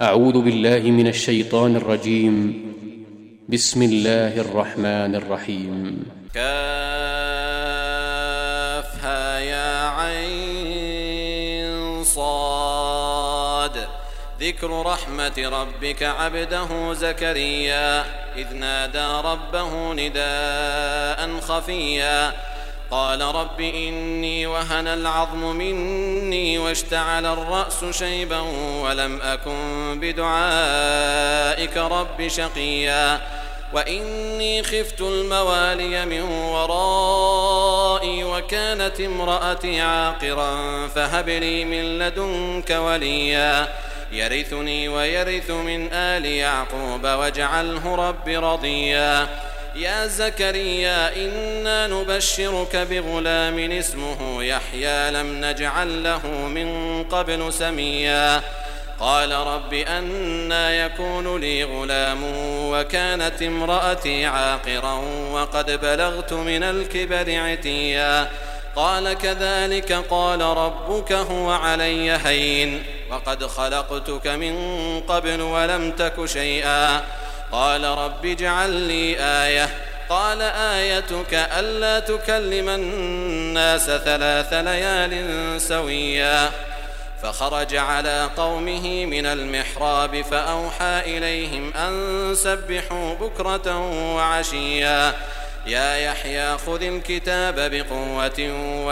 أعوذ بالله من الشيطان الرجيم. بسم الله الرحمن الرحيم. كافها يا عين صاد. ذكر رحمة ربك عبده زكريا إذ نادى ربه نداء خفيا قال رب إني وهن العظم مني واشتعل الرأس شيبا ولم أكن بدعائك رب شقيا وإني خفت الموالي من ورائي وكانت امرأتي عاقرا فهب لي من لدنك وليا يرثني ويرث من آل يعقوب واجعله رب رضيا يا زكريا إنا نبشرك بغلام اسمه يحيى لم نجعل له من قبل سميا قال رب أنى يكون لي غلام وكانت امرأتي عاقرا وقد بلغت من الكبر عتيا قال كذلك قال ربك هو علي هين وقد خلقتك من قبل ولم تك شيئا قال رب اجعل لي آية قال آيتك ألا تكلم الناس 3 ليال سويا فخرج على قومه من المحراب فأوحى إليهم أن سبحوا بكرة وعشيا يا يحيى خذ الكتاب بقوة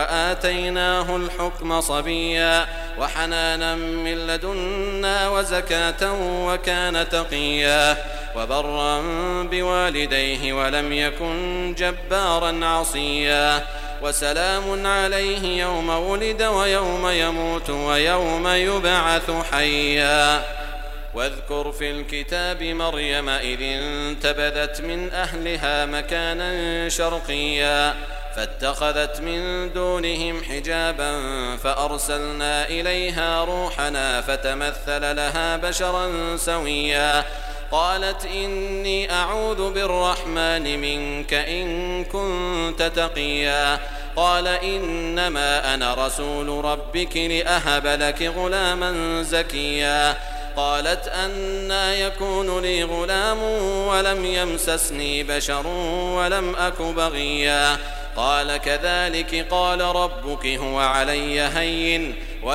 وآتيناه الحكم صبيا وحنانا من لدنا وزكاة وكان تقيا وبرا بوالديه ولم يكن جبارا عصيا وسلام عليه يوم ولد ويوم يموت ويوم يبعث حيا واذكر في الكتاب مريم إذ انتبذت من أهلها مكانا شرقيا فاتخذت من دونهم حجابا فأرسلنا إليها روحنا فتمثل لها بشرا سويا قالت إني أعوذ بالرحمن منك إن كنت تقيا قال إنما أنا رسول ربك لأهب لك غلاما زكيا قالت أنى يكون لي غلام ولم يمسسني بشر ولم أك بغيا قال كذلك قال ربك هو علي هين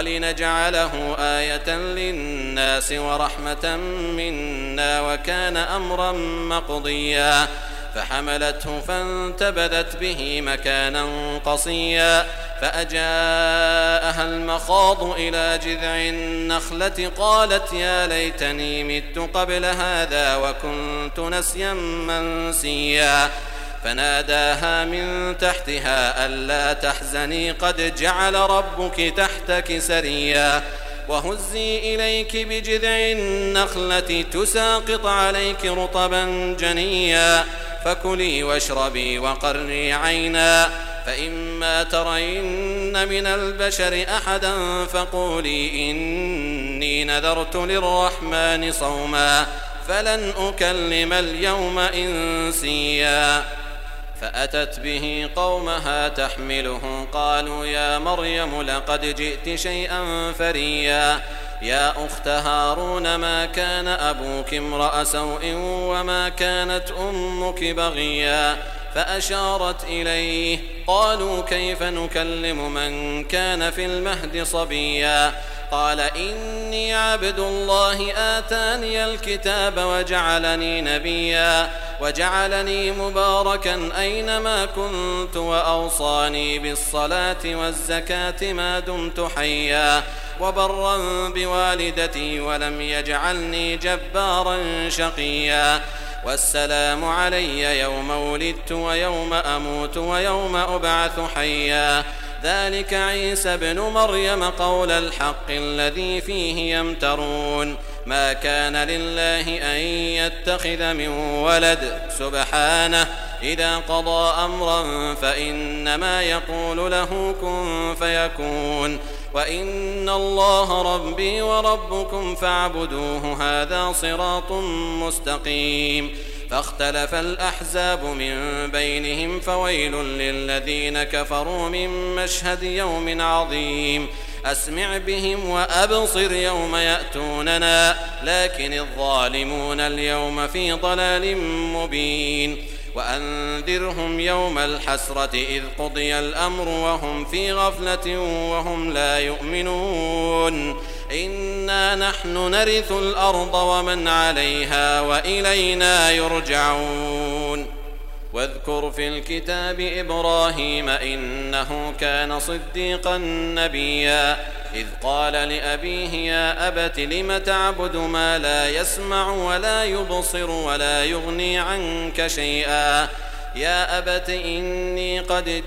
ولنجعله آية للناس ورحمة منا وكان أمرا مقضيا فحملته فانتبذت به مكانا قصيا فأجاءها المخاض إلى جذع النخلة قالت يا ليتني مت قبل هذا وكنت نسيا منسيا فناداها من تحتها ألا تحزني قد جعل ربك تحتك سريا وهزي إليك بجذع النخلة تساقط عليك رطبا جنيا فكلي واشربي وقري عينا فإما ترين من البشر أحدا فقولي إني نذرت للرحمن صوما فلن أكلم اليوم إنسيا فأتت به قومها تحمله قالوا يا مريم لقد جئت شيئا فريا يا أخت هارون ما كان أبوك امرأ سوء وما كانت أمك بغيا فأشارت إليه قالوا كيف نكلم من كان في المهد صبيا قال إني عبد الله آتاني الكتاب وجعلني نبيا وجعلني مباركا أينما كنت وأوصاني بالصلاة والزكاة ما دمت حيا وبرا بوالدتي ولم يجعلني جبارا شقيا والسلام علي يوم ولدت ويوم أموت ويوم أبعث حيا ذلك عيسى ابن مريم قول الحق الذي فيه يمترون ما كان لله أن يتخذ من ولد سبحانه إذا قضى أمرا فإنما يقول له كن فيكون وإن الله ربي وربكم فاعبدوه هذا صراط مستقيم فاختلف الأحزاب من بينهم فويل للذين كفروا من مشهد يوم عظيم أسمع بهم وأبصر يوم يأتوننا لكن الظالمون اليوم في ضلال مبين وأنذرهم يوم الحسرة إذ قضي الأمر وهم في غفلة وهم لا يؤمنون إنا نحن نرث الأرض ومن عليها وإلينا يرجعون واذكر في الكتاب إبراهيم إنه كان صديقا نبيا إذ قال لأبيه يا أبت لم تعبد ما لا يسمع ولا يبصر ولا يغني عنك شيئا يا أبت إني قد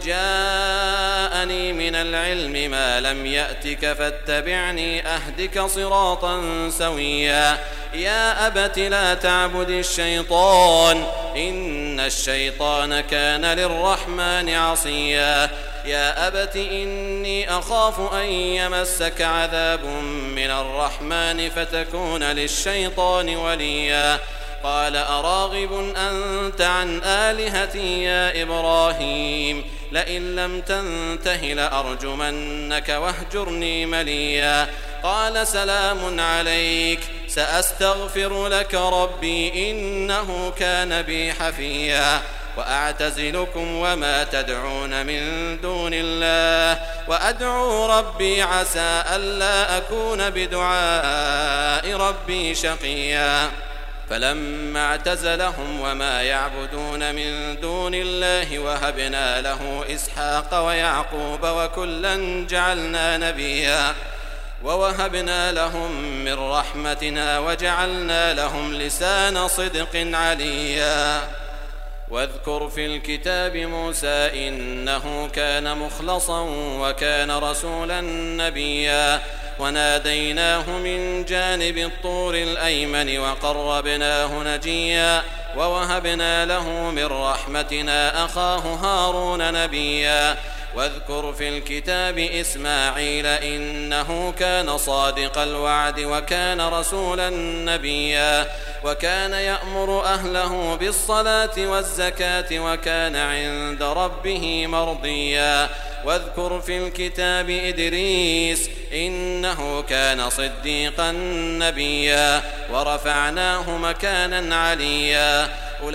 جاءني من العلم ما لم يأتك فاتبعني أهدك صراطا سويا يا أبت لا تعبد الشيطان إن الشيطان كان للرحمن عصيا يا أبت إني أخاف أن يمسك عذاب من الرحمن فتكون للشيطان وليا قال أراغب أنت عن آلهتي يا إبراهيم لئن لم تنته لأرجمنك واهجرني مليا قال سلام عليك سأستغفر لك ربي إنه كان بي حفيا وأعتزلكم وما تدعون من دون الله وأدعو ربي عسى ألا أكون بدعاء ربي شقيا فلما اعتزلهم وما يعبدون من دون الله وهبنا له إسحاق ويعقوب وكلا جعلنا نبيا ووهبنا لهم من رحمتنا وجعلنا لهم لسان صدق عليا واذكر في الكتاب موسى إنه كان مخلصا وكان رسولا نبيا وناديناه من جانب الطور الأيمن وقربناه نجيا ووهبنا له من رحمتنا أخاه هارون نبيا واذكر في الكتاب إسماعيل إنه كان صادق الوعد وكان رسولا نبيا وكان يأمر أهله بالصلاة والزكاة وكان عند ربه مرضيا واذكر في الكتاب إدريس إنه كان صديقا نبيا ورفعناه مكانا عليا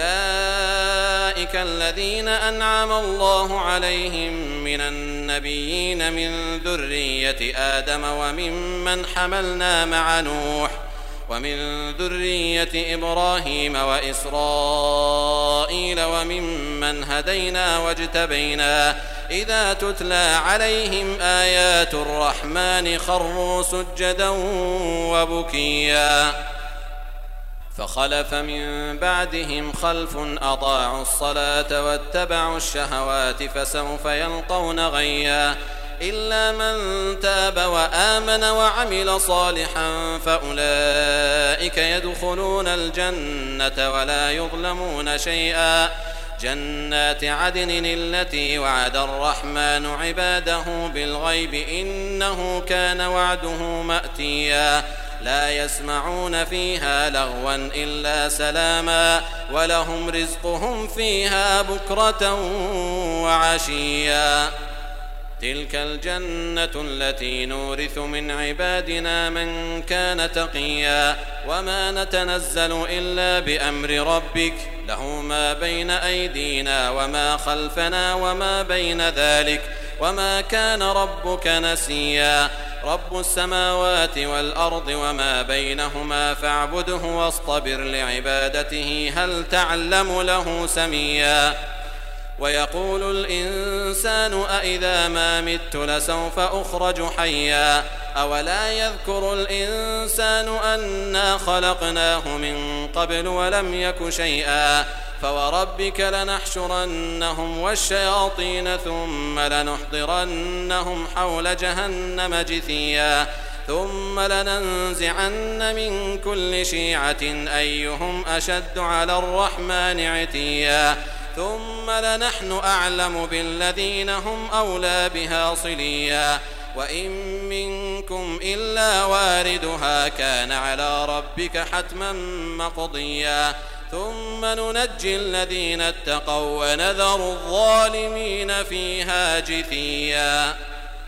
أولئك الذين أنعم الله عليهم من النبيين من ذرية آدم وممن حملنا مع نوح ومن ذرية إبراهيم وإسرائيل وممن هدينا واجتبينا إذا تتلى عليهم آيات الرحمن خروا سجدا وبكيا فخلف من بعدهم خلف أضاعوا الصلاة واتبعوا الشهوات فسوف يلقون غيا إلا من تاب وآمن وعمل صالحا فأولئك يدخلون الجنة ولا يظلمون شيئا جنات عدن التي وعد الرحمن عباده بالغيب إنه كان وعده مأتيا لا يسمعون فيها لغوا إلا سلاما ولهم رزقهم فيها بكرة وعشيا تلك الجنة التي نورث من عبادنا من كان تقيا وما نتنزل إلا بأمر ربك له ما بين أيدينا وما خلفنا وما بين ذلك وما كان ربك نسيا رب السماوات والأرض وما بينهما فاعبده واصطبر لعبادته هل تعلم له سميا ويقول الإنسان أإذا ما مت لسوف أخرج حيا أولا يذكر الإنسان أنا خلقناه من قبل ولم يك شيئا فوربك لنحشرنهم والشياطين ثم لنحضرنهم حول جهنم جثيا ثم لننزعن من كل شيعة أيهم أشد على الرحمن عتيا ثم لنحن أعلم بالذين هم أولى بها صليا وإن منكم إلا واردها كان على ربك حتما مقضيا ثم ننجي الذين اتقوا ونذر الظالمين فيها جثيا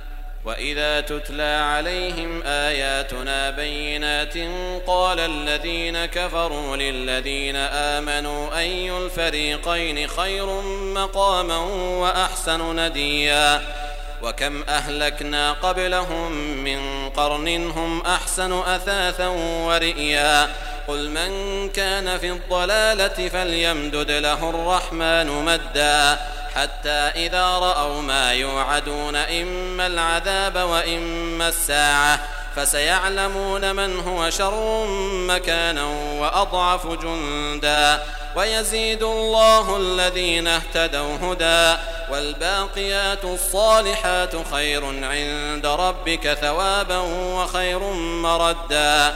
وإذا تتلى عليهم آياتنا بينات قال الذين كفروا للذين آمنوا أي الفريقين خير مقاما وأحسن نديا وكم أهلكنا قبلهم من قرن هم أحسن أثاثا ورئيا قل من كان في الضلالة فليمدد له الرحمن مدا حتى إذا رأوا ما يوعدون إما العذاب وإما الساعة فسيعلمون من هو شر مكانا وأضعف جندا ويزيد الله الذين اهتدوا هدى والباقيات الصالحات خير عند ربك ثوابا وخير مردا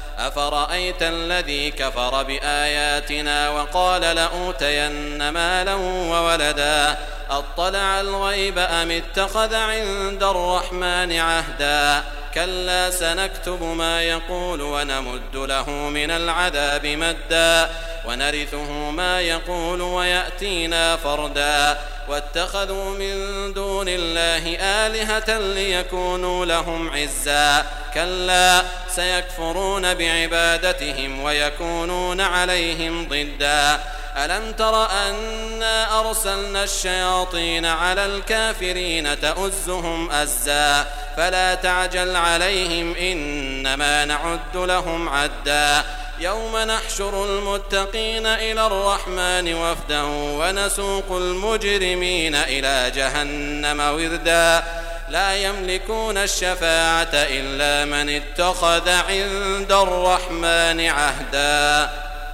أفرأيت الذي كفر بآياتنا وقال لأوتين مالا وولدا أطلع الغيب أم اتخذ عند الرحمن عهدا كلا سنكتب ما يقول ونمد له من العذاب مدا ونرثه ما يقول ويأتينا فردا واتخذوا من دون الله آلهة ليكونوا لهم عزا كلا سيكفرون بعبادتهم ويكونون عليهم ضدا ألم تر أنا أرسلنا الشياطين على الكافرين تؤزهم أزا فلا تعجل عليهم إنما نعد لهم عدا يوم نحشر المتقين إلى الرحمن وفدا ونسوق المجرمين إلى جهنم وردا لا يملكون الشفاعة إلا من اتخذ عند الرحمن عهدا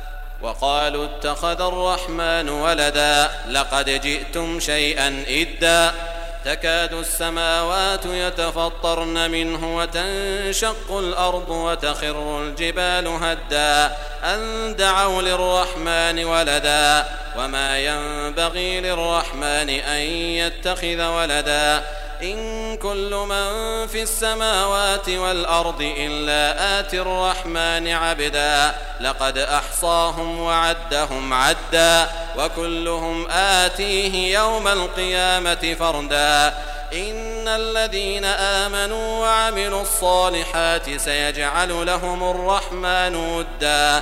وقالوا اتخذ الرحمن ولدا لقد جئتم شيئا إدا تكاد السماوات يتفطرن منه وتنشق الأرض وتخر الجبال هدا أن دعوا للرحمن ولدا وما ينبغي للرحمن أن يتخذ ولدا إن كل من في السماوات والأرض إلا آتي الرحمن عبدا لقد أحصاهم وعدهم عدا وكلهم آتيه يوم القيامة فردا إن الذين آمنوا وعملوا الصالحات سيجعل لهم الرحمن ودا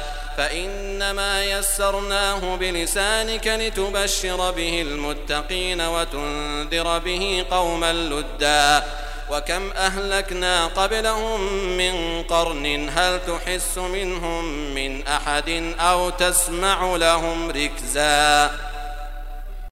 فإنما يسرناه بلسانك لتبشر به المتقين وتنذر به قوما لدا وكم أهلكنا قبلهم من قرن هل تحس منهم من أحد أو تسمع لهم ركزا